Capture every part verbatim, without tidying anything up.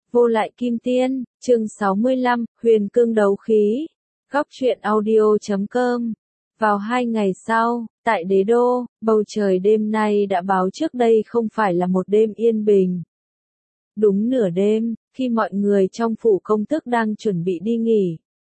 Vô lại kim tiên, chương sáu mươi lăm, huyền cương đấu khí. Góc truyện audio chấm com. Vào hai ngày sau, tại đế đô, bầu trời đêm nay đã báo trước đây không phải là một đêm yên bình. Đúng nửa đêm, khi mọi người trong phủ công tước đang chuẩn bị đi nghỉ,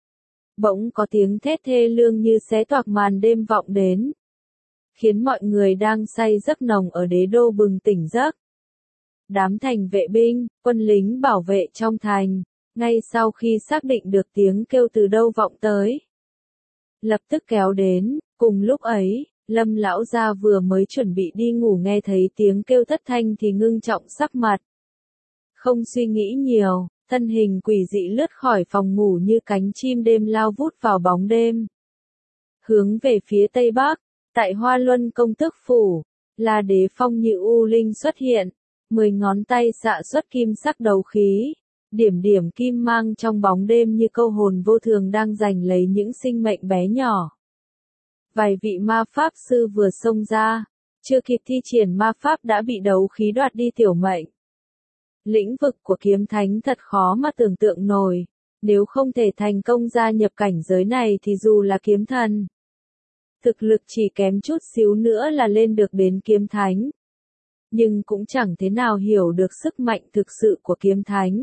bỗng có tiếng thét thê lương như xé toạc màn đêm vọng đến, khiến mọi người đang say giấc nồng ở đế đô bừng tỉnh giấc. Đám thành vệ binh, quân lính bảo vệ trong thành, ngay sau khi xác định được tiếng kêu từ đâu vọng tới, lập tức kéo đến. Cùng lúc ấy, Lâm lão gia vừa mới chuẩn bị đi ngủ nghe thấy tiếng kêu thất thanh thì ngưng trọng sắc mặt. Không suy nghĩ nhiều, thân hình quỷ dị lướt khỏi phòng ngủ như cánh chim đêm lao vút vào bóng đêm. Hướng về phía tây bắc, tại Hoa Luân công tước phủ, là Đế Phong như u linh xuất hiện, mười ngón tay xạ xuất kim sắc đấu khí, điểm điểm kim mang trong bóng đêm như câu hồn vô thường đang giành lấy những sinh mệnh bé nhỏ. Vài vị ma pháp sư vừa xông ra, chưa kịp thi triển ma pháp đã bị đấu khí đoạt đi tiểu mệnh. Lĩnh vực của kiếm thánh thật khó mà tưởng tượng nổi, nếu không thể thành công gia nhập cảnh giới này thì dù là kiếm thần, thực lực chỉ kém chút xíu nữa là lên được đến kiếm thánh. Nhưng cũng chẳng thế nào hiểu được sức mạnh thực sự của kiếm thánh.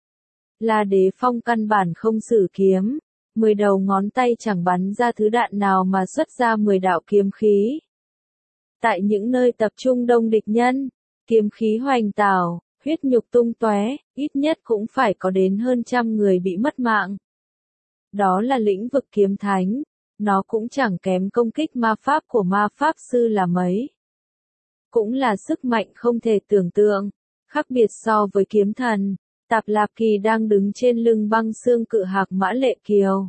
Là Đế Phong căn bản không sử kiếm, mười đầu ngón tay chẳng bắn ra thứ đạn nào mà xuất ra mười đạo kiếm khí. Tại những nơi tập trung đông địch nhân, kiếm khí hoành tào, huyết nhục tung tóe, ít nhất cũng phải có đến hơn trăm người bị mất mạng. Đó là lĩnh vực kiếm thánh, nó cũng chẳng kém công kích ma pháp của ma pháp sư là mấy. Cũng là sức mạnh không thể tưởng tượng, khác biệt so với kiếm thần. Tạp Lạp Kỳ đang đứng trên lưng băng xương cự hạc mã lệ kiều.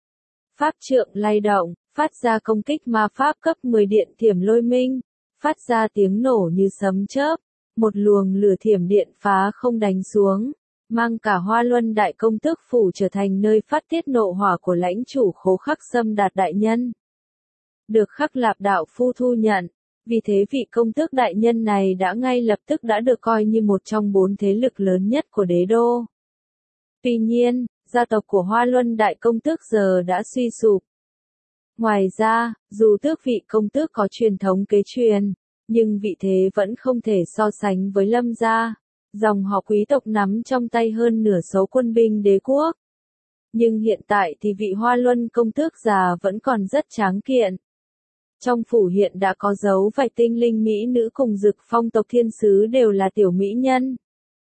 Pháp trượng lay động, phát ra công kích ma pháp cấp mười điện thiểm lôi minh, phát ra tiếng nổ như sấm chớp, một luồng lửa thiểm điện phá không đánh xuống, mang cả Hoa Luân đại công tước phủ trở thành nơi phát tiết nộ hỏa của lãnh chủ Khố Khắc Sâm Đạt đại nhân. Được Khắc Lạp đạo phu thu nhận. Vì thế vị công tước đại nhân này đã ngay lập tức đã được coi như một trong bốn thế lực lớn nhất của đế đô. Tuy nhiên, gia tộc của Hoa Luân đại công tước giờ đã suy sụp. Ngoài ra, dù tước vị công tước có truyền thống kế truyền, nhưng vị thế vẫn không thể so sánh với Lâm gia, dòng họ quý tộc nắm trong tay hơn nửa số quân binh đế quốc. Nhưng hiện tại thì vị Hoa Luân công tước già vẫn còn rất tráng kiện. Trong phủ hiện đã có dấu vài tinh linh mỹ nữ cùng Dực Phong tộc thiên sứ đều là tiểu mỹ nhân.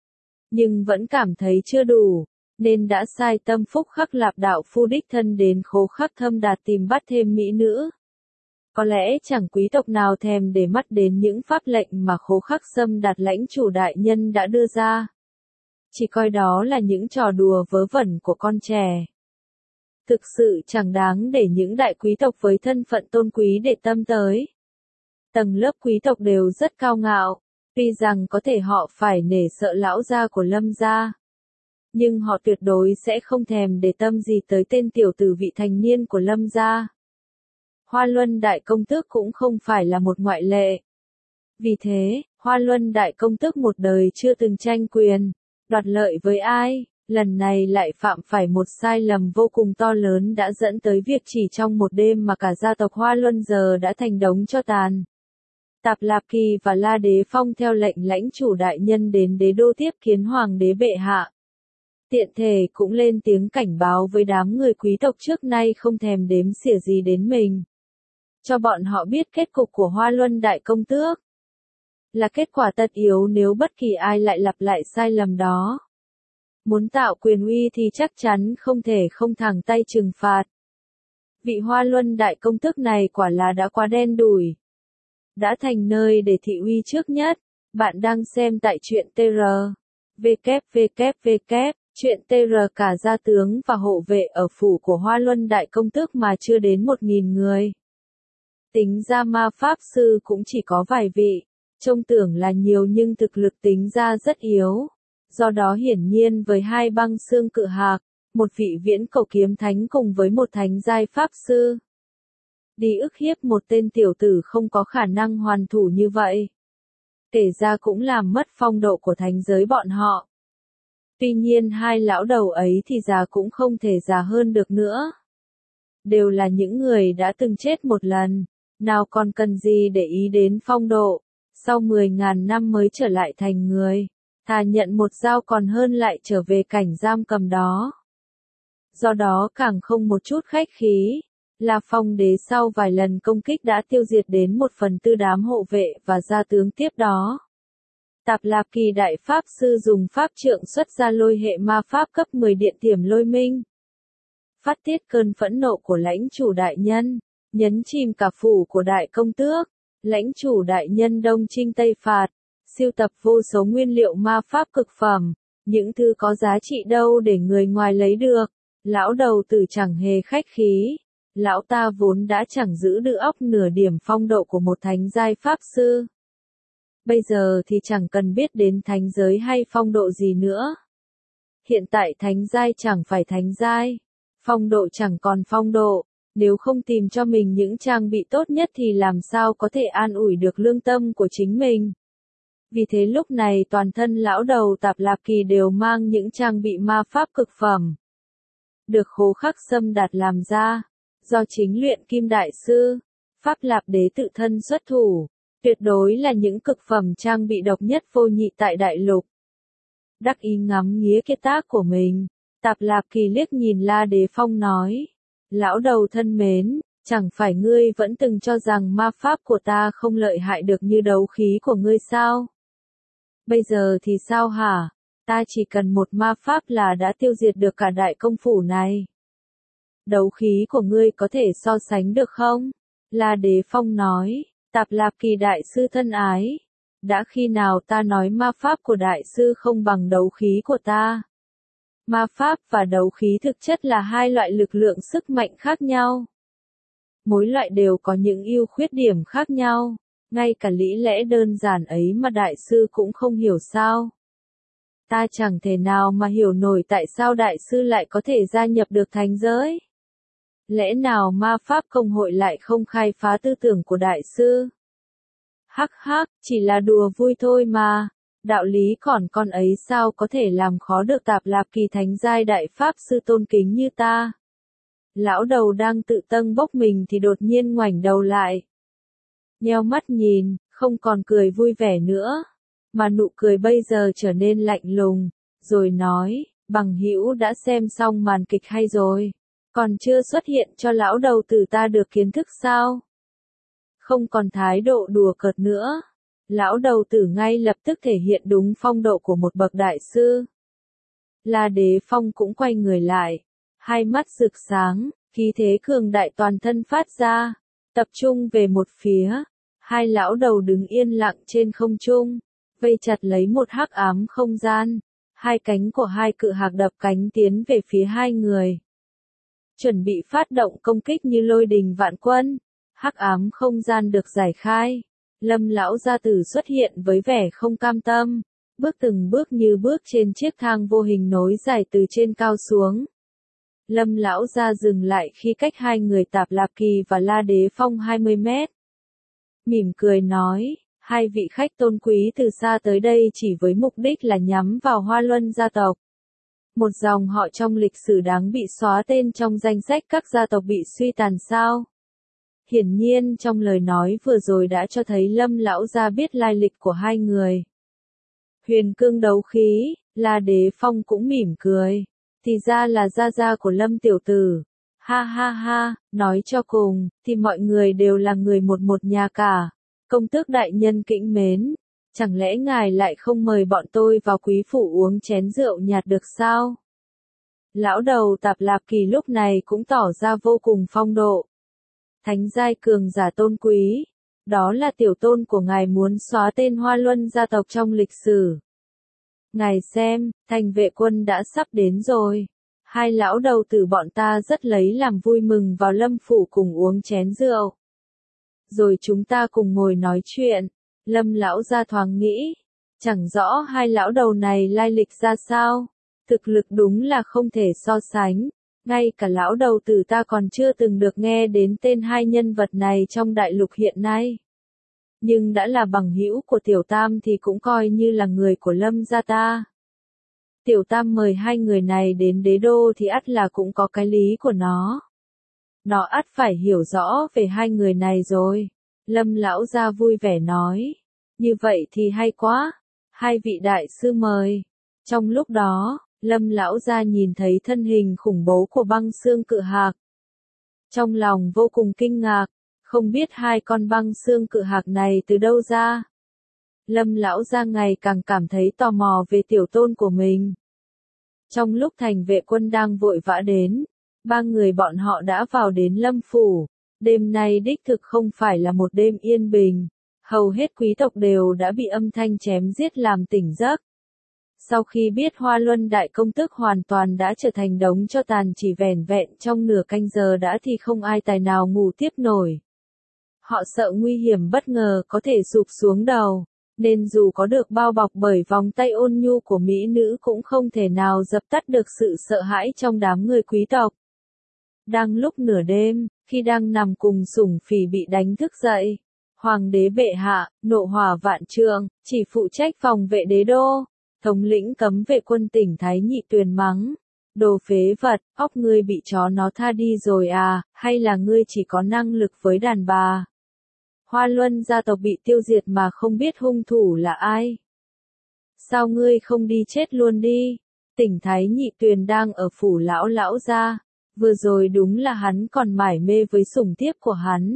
Nhưng vẫn cảm thấy chưa đủ, nên đã sai Tâm Phúc Khắc Lạp đạo phu đích thân đến Khố Khắc Thâm Đạt tìm bắt thêm mỹ nữ. Có lẽ chẳng quý tộc nào thèm để mắt đến những pháp lệnh mà Khố Khắc Sâm Đạt lãnh chủ đại nhân đã đưa ra. Chỉ coi đó là những trò đùa vớ vẩn của con trẻ. Thực sự chẳng đáng để những đại quý tộc với thân phận tôn quý để tâm tới. Tầng lớp quý tộc đều rất cao ngạo, tuy rằng có thể họ phải nể sợ lão gia của Lâm gia. Nhưng họ tuyệt đối sẽ không thèm để tâm gì tới tên tiểu tử vị thành niên của Lâm gia. Hoa Luân đại công tước cũng không phải là một ngoại lệ. Vì thế, Hoa Luân đại công tước một đời chưa từng tranh quyền, đoạt lợi với ai. Lần này lại phạm phải một sai lầm vô cùng to lớn đã dẫn tới việc chỉ trong một đêm mà cả gia tộc Hoa Luân giờ đã thành đống tro tàn. Tạp Lạp Kỳ và La Đế Phong theo lệnh lãnh chủ đại nhân đến đế đô tiếp kiến hoàng đế bệ hạ. Tiện thể cũng lên tiếng cảnh báo với đám người quý tộc trước nay không thèm đếm xỉa gì đến mình. Cho bọn họ biết kết cục của Hoa Luân đại công tước là kết quả tất yếu nếu bất kỳ ai lại lặp lại sai lầm đó. Muốn tạo quyền uy thì chắc chắn không thể không thẳng tay trừng phạt. Vị Hoa Luân đại công tước này quả là đã quá đen đủi. Đã thành nơi để thị uy trước nhất. Bạn đang xem tại truyện tê rờ. vê kép vê kép vê kép, truyện tê rờ cả gia tướng và hộ vệ ở phủ của Hoa Luân đại công tước mà chưa đến một nghìn người. Tính ra ma pháp sư cũng chỉ có vài vị. Trông tưởng là nhiều nhưng thực lực tính ra rất yếu. Do đó hiển nhiên với hai băng xương cự hạc, một vị viễn cổ kiếm thánh cùng với một thánh giai pháp sư. Đi ức hiếp một tên tiểu tử không có khả năng hoàn thủ như vậy. Kể ra cũng làm mất phong độ của thánh giới bọn họ. Tuy nhiên hai lão đầu ấy thì già cũng không thể già hơn được nữa. Đều là những người đã từng chết một lần, nào còn cần gì để ý đến phong độ, sau mười ngàn năm mới trở lại thành người, thà nhận một dao còn hơn lại trở về cảnh giam cầm đó. Do đó càng không một chút khách khí, La Phong đế sau vài lần công kích đã tiêu diệt đến một phần tư đám hộ vệ và gia tướng tiếp đó. Tạp Lạp Kỳ đại pháp sư dùng pháp trượng xuất ra lôi hệ ma pháp cấp mười điện tiềm lôi minh. Phát tiết cơn phẫn nộ của lãnh chủ đại nhân, nhấn chìm cả phủ của đại công tước, lãnh chủ đại nhân đông chinh tây phạt, siêu tập vô số nguyên liệu ma pháp cực phẩm, những thứ có giá trị đâu để người ngoài lấy được. Lão đầu tử chẳng hề khách khí, lão ta vốn đã chẳng giữ được óc nửa điểm phong độ của một thánh giai pháp sư. Bây giờ thì chẳng cần biết đến thánh giới hay phong độ gì nữa. Hiện tại thánh giai chẳng phải thánh giai, phong độ chẳng còn phong độ, nếu không tìm cho mình những trang bị tốt nhất thì làm sao có thể an ủi được lương tâm của chính mình. Vì thế lúc này toàn thân lão đầu Tạp Lạp Kỳ đều mang những trang bị ma pháp cực phẩm. Được Khố Khắc Sâm Đạt làm ra, do chính luyện kim đại sư, Pháp Lạp đế tự thân xuất thủ, tuyệt đối là những cực phẩm trang bị độc nhất vô nhị tại đại lục. Đắc ý ngắm nghía kiệt tác của mình, Tạp Lạp Kỳ liếc nhìn La Đế Phong nói, lão đầu thân mến, chẳng phải ngươi vẫn từng cho rằng ma pháp của ta không lợi hại được như đấu khí của ngươi sao? Bây giờ thì sao hả? Ta chỉ cần một ma pháp là đã tiêu diệt được cả đại công phủ này. Đấu khí của ngươi có thể so sánh được không? La Đế Phong nói, Tạp Lạp Kỳ đại sư thân ái, đã khi nào ta nói ma pháp của đại sư không bằng đấu khí của ta? Ma pháp và đấu khí thực chất là hai loại lực lượng sức mạnh khác nhau. Mỗi loại đều có những ưu khuyết điểm khác nhau, ngay cả lý lẽ đơn giản ấy mà đại sư cũng không hiểu sao? Ta chẳng thể nào mà hiểu nổi tại sao đại sư lại có thể gia nhập được thánh giới. Lẽ nào ma pháp công hội lại không khai phá tư tưởng của đại sư? Hắc hắc, chỉ là đùa vui thôi mà, đạo lý còn con ấy sao có thể làm khó được Tạp Lạp Kỳ thánh giai đại pháp sư tôn kính như ta. Lão đầu đang tự tâng bốc mình thì đột nhiên ngoảnh đầu lại. Nheo mắt nhìn, không còn cười vui vẻ nữa, mà nụ cười bây giờ trở nên lạnh lùng, rồi nói, bằng hữu đã xem xong màn kịch hay rồi, còn chưa xuất hiện cho lão đầu tử ta được kiến thức sao? Không còn thái độ đùa cợt nữa, lão đầu tử ngay lập tức thể hiện đúng phong độ của một bậc đại sư. La Đế Phong cũng quay người lại, hai mắt rực sáng, khí thế cường đại toàn thân phát ra, tập trung về một phía, hai lão đầu đứng yên lặng trên không trung, vây chặt lấy một hắc ám không gian, hai cánh của hai cự hạc đập cánh tiến về phía hai người. Chuẩn bị phát động công kích như lôi đình vạn quân, hắc ám không gian được giải khai, Lâm lão gia tử xuất hiện với vẻ không cam tâm, bước từng bước như bước trên chiếc thang vô hình nối dài từ trên cao xuống. Lâm lão gia dừng lại khi cách hai người Tạp Lạp Kỳ và La Đế Phong hai mươi mét. Mỉm cười nói, hai vị khách tôn quý từ xa tới đây chỉ với mục đích là nhắm vào Hoa Luân gia tộc. Một dòng họ trong lịch sử đáng bị xóa tên trong danh sách các gia tộc bị suy tàn sao? Hiển nhiên trong lời nói vừa rồi đã cho thấy Lâm lão gia biết lai lịch của hai người. Huyền cương đấu khí, La Đế Phong cũng mỉm cười. Thì ra là gia gia của Lâm tiểu tử. Ha ha ha, nói cho cùng, thì mọi người đều là người một một nhà cả. Công tước đại nhân kính mến, chẳng lẽ ngài lại không mời bọn tôi vào quý phủ uống chén rượu nhạt được sao? Lão đầu Tạp Lạp Kỳ lúc này cũng tỏ ra vô cùng phong độ. Thánh giai cường giả tôn quý, đó là tiểu tôn của ngài muốn xóa tên Hoa Luân gia tộc trong lịch sử. Ngài xem, thành vệ quân đã sắp đến rồi. Hai lão đầu tử bọn ta rất lấy làm vui mừng vào Lâm phủ cùng uống chén rượu. Rồi chúng ta cùng ngồi nói chuyện. Lâm lão gia thoáng nghĩ, chẳng rõ hai lão đầu này lai lịch ra sao. Thực lực đúng là không thể so sánh. Ngay cả lão đầu tử ta còn chưa từng được nghe đến tên hai nhân vật này trong đại lục hiện nay. Nhưng đã là bằng hữu của tiểu tam thì cũng coi như là người của Lâm gia ta. Tiểu Tam mời hai người này đến đế đô thì ắt là cũng có cái lý của nó. Nó ắt phải hiểu rõ về hai người này rồi. Lâm lão gia vui vẻ nói. Như vậy thì hay quá. Hai vị đại sư mời. Trong lúc đó, Lâm lão gia nhìn thấy thân hình khủng bố của băng xương cự hạc. Trong lòng vô cùng kinh ngạc, không biết hai con băng xương cự hạc này từ đâu ra. Lâm lão gia ngày càng cảm thấy tò mò về tiểu tôn của mình. Trong lúc thành vệ quân đang vội vã đến, ba người bọn họ đã vào đến Lâm phủ. Đêm nay đích thực không phải là một đêm yên bình, hầu hết quý tộc đều đã bị âm thanh chém giết làm tỉnh giấc. Sau khi biết Hoa Luân đại công tước hoàn toàn đã trở thành đống cho tàn chỉ vẻn vẹn trong nửa canh giờ đã thì không ai tài nào ngủ tiếp nổi. Họ sợ nguy hiểm bất ngờ có thể sụp xuống đầu, nên dù có được bao bọc bởi vòng tay ôn nhu của mỹ nữ cũng không thể nào dập tắt được sự sợ hãi trong đám người quý tộc. Đang lúc nửa đêm, khi đang nằm cùng sủng phỉ bị đánh thức dậy, Hoàng đế bệ hạ, nộ hỏa vạn trượng, chỉ phụ trách phòng vệ đế đô, thống lĩnh cấm vệ quân tỉnh Thái Nhị Tuyền mắng. Đồ phế vật, óc ngươi bị chó nó tha đi rồi à, hay là ngươi chỉ có năng lực với đàn bà? Hoa Luân gia tộc bị tiêu diệt mà không biết hung thủ là ai? Sao ngươi không đi chết luôn đi? Tỉnh Thái Nhị Tuyền đang ở phủ lão lão gia. Vừa rồi đúng là hắn còn mải mê với sủng thiếp của hắn.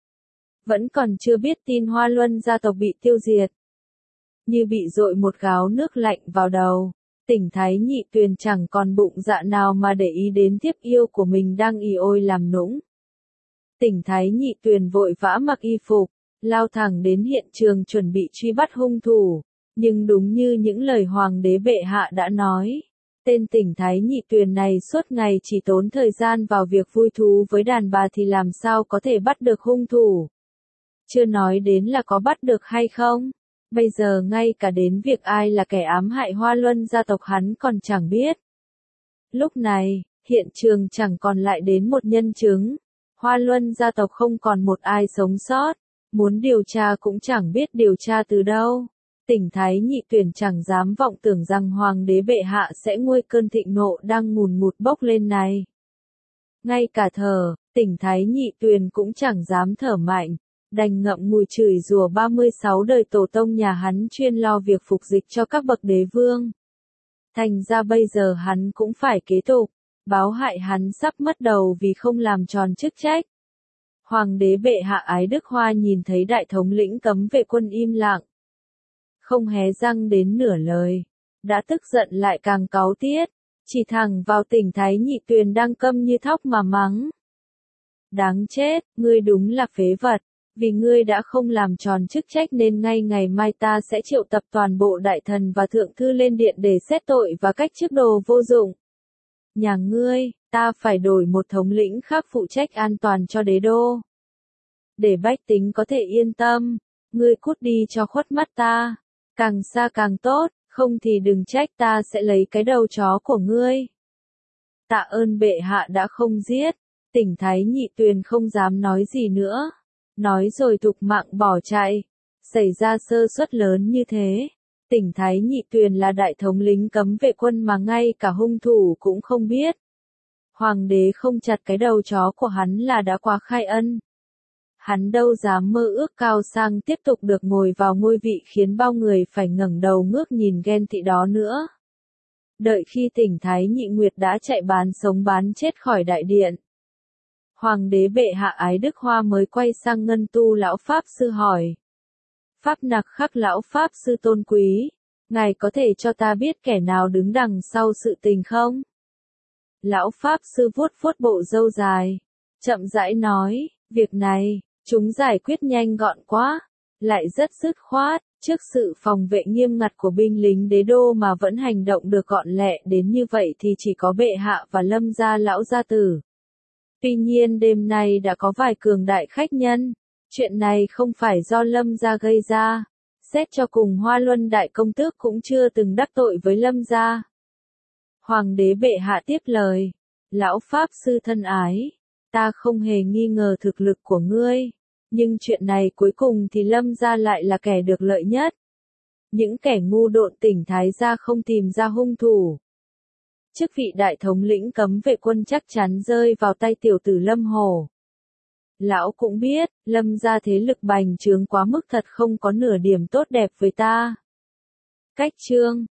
Vẫn còn chưa biết tin Hoa Luân gia tộc bị tiêu diệt. Như bị dội một gáo nước lạnh vào đầu, tỉnh Thái Nhị Tuyền chẳng còn bụng dạ nào mà để ý đến thiếp yêu của mình đang ì ôi làm nũng. Tỉnh Thái Nhị Tuyền vội vã mặc y phục, lao thẳng đến hiện trường chuẩn bị truy bắt hung thủ, nhưng đúng như những lời Hoàng đế bệ hạ đã nói. Tên tỉnh Thái Nhị Tuyền này suốt ngày chỉ tốn thời gian vào việc vui thú với đàn bà thì làm sao có thể bắt được hung thủ. Chưa nói đến là có bắt được hay không, bây giờ ngay cả đến việc ai là kẻ ám hại Hoa Luân gia tộc hắn còn chẳng biết. Lúc này, hiện trường chẳng còn lại đến một nhân chứng, Hoa Luân gia tộc không còn một ai sống sót, muốn điều tra cũng chẳng biết điều tra từ đâu. Tỉnh Thái Nhị Tuyền chẳng dám vọng tưởng rằng Hoàng đế bệ hạ sẽ nguôi cơn thịnh nộ đang ngùn ngụt bốc lên này. Ngay cả thở, tỉnh Thái Nhị Tuyền cũng chẳng dám thở mạnh, đành ngậm ngùi chửi rủa ba mươi sáu đời tổ tông nhà hắn chuyên lo việc phục dịch cho các bậc đế vương. Thành ra bây giờ hắn cũng phải kế tục, báo hại hắn sắp mất đầu vì không làm tròn chức trách. Hoàng đế bệ hạ Ái Đức Hoa nhìn thấy đại thống lĩnh cấm vệ quân im lặng, không hé răng đến nửa lời, đã tức giận lại càng cáu tiết, chỉ thẳng vào tỉnh Thái Nhị Tuyền đang câm như thóc mà mắng. Đáng chết, ngươi đúng là phế vật, vì ngươi đã không làm tròn chức trách nên ngay ngày mai ta sẽ triệu tập toàn bộ đại thần và thượng thư lên điện để xét tội và cách chức đồ vô dụng. Nhà ngươi, ta phải đổi một thống lĩnh khác phụ trách an toàn cho đế đô. Để bách tính có thể yên tâm, ngươi cút đi cho khuất mắt ta. Càng xa càng tốt, không thì đừng trách ta sẽ lấy cái đầu chó của ngươi. Tạ ơn bệ hạ đã không giết, tỉnh Thái Nhị Tuyền không dám nói gì nữa. Nói rồi thục mạng bỏ chạy. Xảy ra sơ suất lớn như thế. Tỉnh Thái Nhị Tuyền là đại thống lĩnh cấm vệ quân mà ngay cả hung thủ cũng không biết. Hoàng đế không chặt cái đầu chó của hắn là đã quá khai ân. Hắn đâu dám mơ ước cao sang tiếp tục được ngồi vào ngôi vị khiến bao người phải ngẩng đầu ngước nhìn ghen tị đó nữa. Đợi khi tỉnh Thái Nhị Nguyệt đã chạy bán sống bán chết khỏi đại điện, Hoàng đế bệ hạ Ái Đức Hoa mới quay sang Ngân Tu lão Pháp Sư hỏi. Pháp nặc khắc lão Pháp Sư tôn quý, ngài có thể cho ta biết kẻ nào đứng đằng sau sự tình không? Lão Pháp Sư vuốt vuốt bộ râu dài, chậm rãi nói, việc này, chúng giải quyết nhanh gọn quá, lại rất dứt khoát, trước sự phòng vệ nghiêm ngặt của binh lính đế đô mà vẫn hành động được gọn lẹ đến như vậy thì chỉ có bệ hạ và Lâm gia lão gia tử. Tuy nhiên đêm nay đã có vài cường đại khách nhân, chuyện này không phải do Lâm gia gây ra, xét cho cùng Hoa Luân đại công tước cũng chưa từng đắc tội với Lâm gia. Hoàng đế bệ hạ tiếp lời, lão Pháp Sư thân ái, ta không hề nghi ngờ thực lực của ngươi, nhưng chuyện này cuối cùng thì Lâm gia lại là kẻ được lợi nhất. những kẻ ngu độn tỉnh Thái gia không tìm ra hung thủ. Chức vị đại thống lĩnh cấm vệ quân chắc chắn rơi vào tay tiểu tử Lâm Hổ. Lão cũng biết, Lâm gia thế lực bành trướng quá mức thật không có nửa điểm tốt đẹp với ta. Cách chương